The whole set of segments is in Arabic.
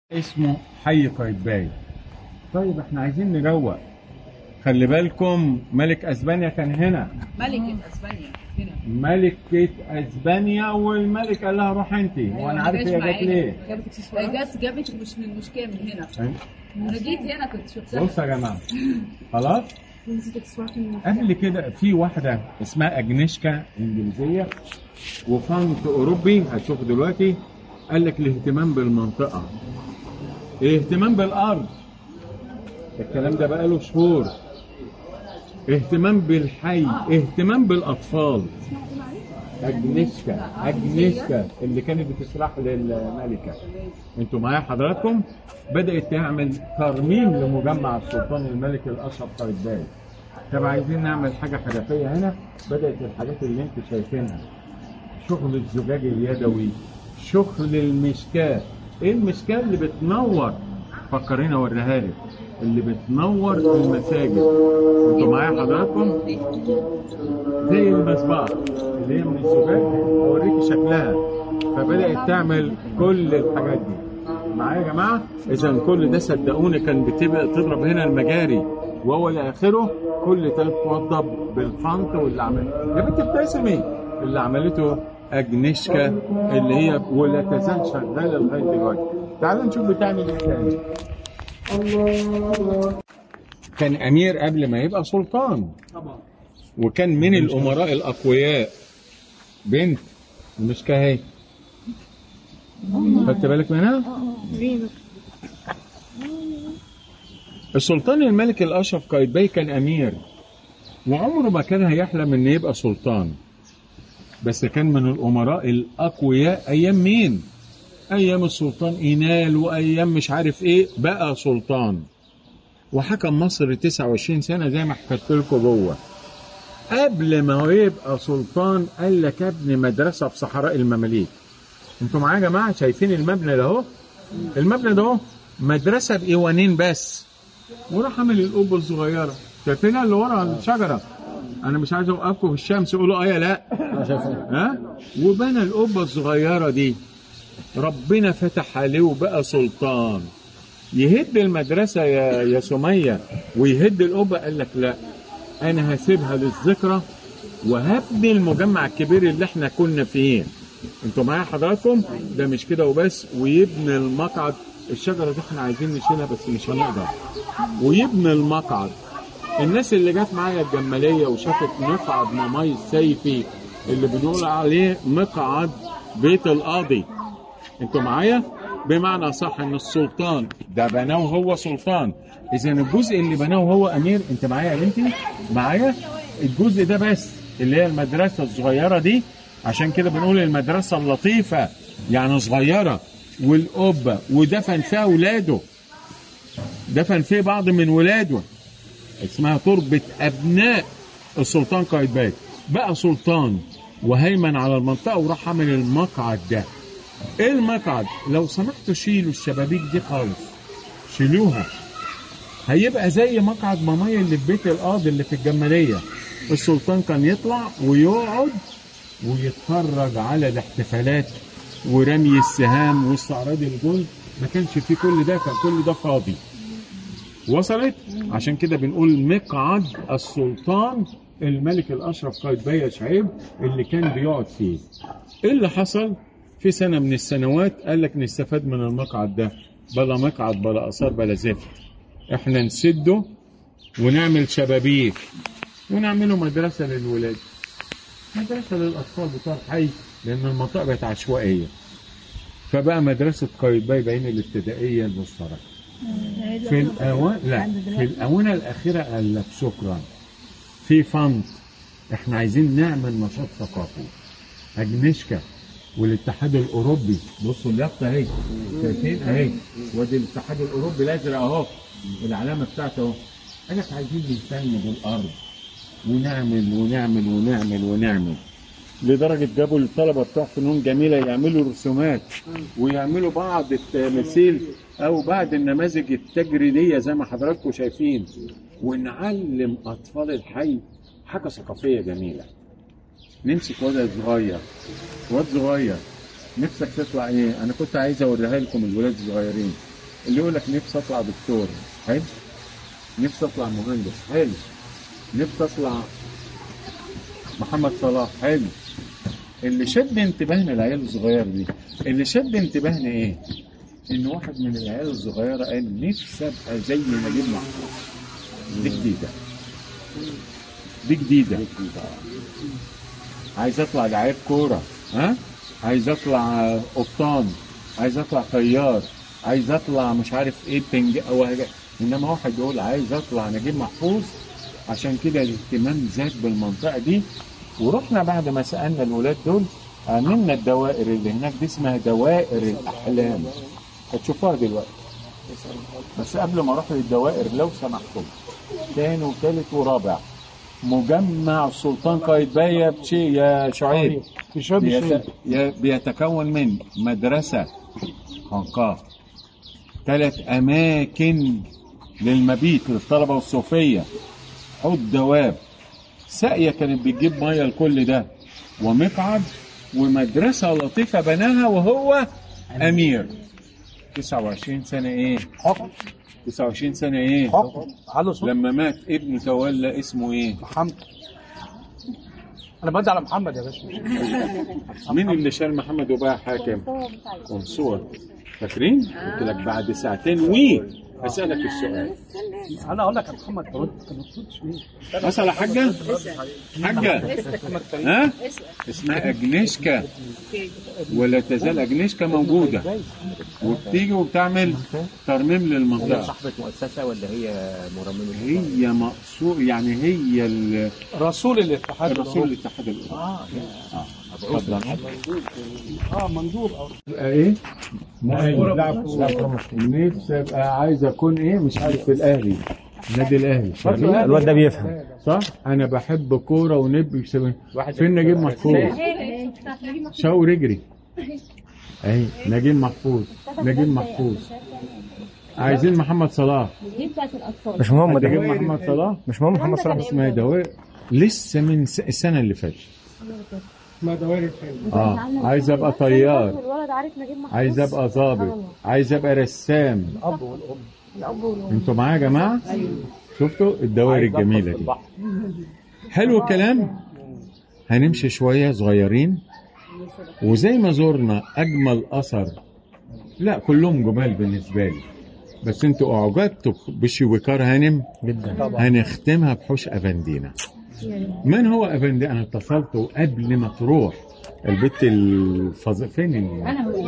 اسمه حي قايتباي. طيب احنا عايزين نروق. خلي بالكم ملك اسبانيا كان هنا. ملكة اسبانيا هنا. ملكة اسبانيا والملك قال لها روح انت. وانا عارف هي جت ليه. جابت مش من مشكلة من هنا. انا جيت هنا كنت شفتها. بصوا يا جماعة خلاص. قبل كده في واحدة اسمها اجنيشكا انجليزية وفانت اوروبي هتشوف دلوقتي. قال لك الاهتمام بالمنطقة، اهتمام بالارض، الكلام ده بقى له شهور. اهتمام بالحي، اهتمام بالاطفال. اجنيشكا اللي كانت بتشرح للملكه. انتوا معايا حضراتكم؟ بدات تعمل ترميم لمجمع السلطان الملك الاشرف قايتباي. طب عايزين نعمل حاجه حرفيه هنا. بدات الحاجات اللي انتوا شايفينها، شغل الزجاج اليدوي، شغل المشكاه. ايه المشكاه اللي بتنور؟ فكريني اوريها لك. اللي بتنور المساجد. انتوا معايا حضراتكم؟ زي المصباح اللي هي من الزجاج، اوريكي شكلها. فبدات تعمل كل الحاجات دي. معايا يا جماعه؟ اذا كل ده صدقوني كان بتبقى تضرب هنا المجاري وهو لاخره. كل ده اتوضب بالفانت واللي عملته يا بنت ابتسمي اللي عملته اجنيشكا اللي هي ولا تزال شغاله لغايه دلوقتي. تعالوا نشوف بتعمل ايه تاني. كان امير قبل ما يبقى سلطان طبعا، وكان من الامراء الاقوياء. بنت مش كهي، خدت بالك منها؟ السلطان الملك الاشرف قايتباي كان امير، وعمره ما كان هيحلم ان يبقى سلطان، بس كان من الامراء الاقوياء. ايام مين؟ ايام السلطان اينال وايام مش عارف ايه. بقى سلطان وحكم مصر 29 سنه زي ما حكيت لكم جوه. قبل ما هو يبقى سلطان قال لك ابني مدرسه في صحراء المماليك. انتوا معايا يا جماعه؟ شايفين المبنى ده اهو؟ المبنى ده اهو مدرسه بايوانين بس، وراح عامل القبه الصغيره. شايفينها اللي ورا الشجره؟ انا مش عايز اوقفكم في الشمس قولوا يا لا. ها؟ وبنى القبه الصغيره دي. ربنا فتح عليه وبقى سلطان. يهد المدرسة يا سمية ويهد القبة. قال لك لا، أنا هسيبها للذكرى وهبني المجمع الكبير اللي احنا كنا فيه. انتوا معايا حضراتكم؟ ده مش كده وبس، ويبني المقعد. الشجرة دي احنا عايزين نشيلها بس مش هنقدر. ويبني المقعد. الناس اللي جت معايا الجمالية وشافت مقعد ماماي السيفي اللي بنقول عليه مقعد بيت القاضي. انتوا معايا؟ بمعنى صح ان السلطان ده بناه هو سلطان. اذا الجزء اللي بناه هو امير. انت معايا يا بنتي؟ معايا؟ الجزء ده بس اللي هي المدرسه الصغيره دي. عشان كده بنقول المدرسه اللطيفه يعني صغيره. والقبه ودفن فيها ولاده، دفن فيه بعض من ولاده. اسمها تربه ابناء السلطان قايتباي. بقى سلطان وهيمن على المنطقه وراح عمل المقعد ده. ايه المقعد؟ لو سمحتوا شيلوا الشبابيك دي خالص، شيلوها. هيبقى زي مقعد ماماي اللي في بيت القاضي اللي في الجماليه. السلطان كان يطلع ويقعد ويتفرج على الاحتفالات ورمي السهام واستعراض الجند. ما كانش فيه كل ده، كان كل ده فاضي. وصلت؟ عشان كده بنقول مقعد السلطان الملك الاشرف قايتباي يا شعيب اللي كان بيقعد فيه. ايه اللي حصل؟ في سنة من السنوات قال لك نستفاد من المقعد ده، بلا مقعد بلا آثار بلا زفت. احنا نسده ونعمل شبابيك ونعمله مدرسة للولاد، مدرسة للأطفال بتوع الحي، لأن المنطقة بقت عشوائية. فبقى مدرسة قايتباي بين الابتدائية المشتركة. في الآونة الأخيرة قال لك شكرا، في فند، احنا عايزين نعمل نشاط ثقافي. اجنيشكا والاتحاد الاوروبي، بصوا اليافطه اهي، شايفين اهي، وادي الاتحاد الاوروبي الازرق اهو، العلامه بتاعته اهو. قال لك عايزين نهتم بالارض ونعمل ونعمل ونعمل ونعمل، لدرجه جابوا الطلبه بتوع فنون جميله يعملوا رسومات ويعملوا بعض التماثيل او بعض النماذج التجريديه زي ما حضراتكم شايفين، ونعلم اطفال الحي حاجه ثقافيه جميله. نمسك واد صغير، نفسك تطلع ايه؟ انا كنت عايز اوريها لكم الولاد الصغيرين. اللي يقول لك نفسي اطلع دكتور، حلو، نفسي اطلع مهندس، حلو، نفسي اطلع محمد صلاح، حلو. اللي شد انتباهنا العيال الصغيره دي، اللي شد انتباهنا ايه؟ ان واحد من العيال الصغيره قال نفسي ابقى زي نجيب محفوظ. دي جديده، دي جديده. عايز اطلع لعيب كوره، ها، عايز اطلع قبطان، عايز اطلع طيار، عايز اطلع مش عارف ايه بنج او حاجه. انما واحد يقول عايز اطلع نجيب محفوظ. عشان كده الاهتمام زاد بالمنطقه دي. ورحنا بعد ما سالنا الولاد دول، عملنا الدوائر اللي هناك دي، اسمها دوائر الاحلام، هتشوفوها دلوقتي. بس قبل ما اروح للدوائر لو سمحتم، تاني وتالت ورابع، مجمع السلطان قايتباي يا شعيب بيتكون من مدرسة خنقاء، 3 أماكن للمبيت للطلبة والصوفية، حوض دواب، ساقية كانت بتجيب مية لكل ده، ومقعد، ومدرسة لطيفة بناها وهو أمير. 29 سنة إيه؟ حكم 29 سنة إيه؟ حكم على صوت لما مات ابنه تولى اسمه إيه؟ محمد. انا بدي على محمد يا باشا. مين اللي شال محمد وبقى حاكم؟ منصور. فاكرين؟ قلت لك بعد ساعتين أسألك السؤال. انا اقول لك يا محمد انت ما تردش ليه؟ أسأل يا حاجة؟ حاجة؟ ها؟ اسمها أجنيشكا، ولا تزال أجنيشكا موجودة، وبتيجي وبتعمل ترميم هي للمنطقة. صاحبة مؤسسة ولا هي مرممة؟ هي مقصود يعني هي رسول الاتحاد رسول الاتحاد الأوروبي. اتفضل. مندوب او ايه؟ نفسي ابقى عايز اكون ايه؟ مش عارف، في الاهلي، النادي الاهلي. الواد ده بيفهم صح؟ انا بحب كوره ونبي. فين نجيب محفوظ؟ شاور اجري. اهي نجيب محفوظ، نجيب محفوظ. عايزين محمد صلاح. مش مهم نجيب ده، محمد صلاح. مش مهم محمد صلاح. اسمها دوائر لسه من السنه اللي فاتت. ما دوائر عايز ابقى طيار، عايز ابقى ضابط، عايز ابقى رسام. الاب والام. انتوا معايا يا جماعه؟ شفتوا الدوائر الجميله دي؟ حلو الكلام. هنمشي شويه صغيرين، وزي ما زرنا اجمل اثر، لا كلهم جمال بالنسبه لي، بس انتوا اعجبتوا بشويكار هانم جدا. هنختمها بحوش افندينا. من هو افندي؟ انا اتصلت قبل ما تروح البت فين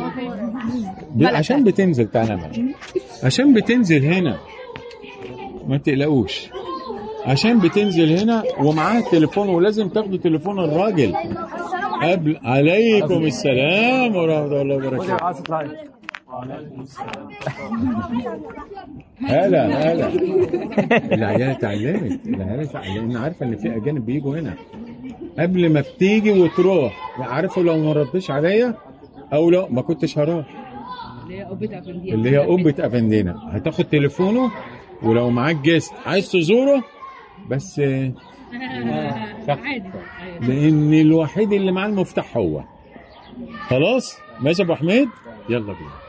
عشان بتنزل، تعالى معايا. عشان بتنزل هنا، ما تقلقوش، عشان بتنزل هنا ومعاها تليفون، ولازم تاخدوا تليفون الراجل قبل. عليكم السلام ورحمه الله وبركاته. هلا العيال اتعلمت، انا عارفه ان في اجانب بيجوا هنا. قبل ما بتيجي وتروح، عارفه لو ما ردش عليا او لو ما كنتش هروح، اللي هي قبة افندينا، هتاخد تليفونه، ولو معاك جيست عايز تزوره بس لان الوحيد اللي معاه المفتاح هو. خلاص ماشي يا ابو حميد، يلا بينا.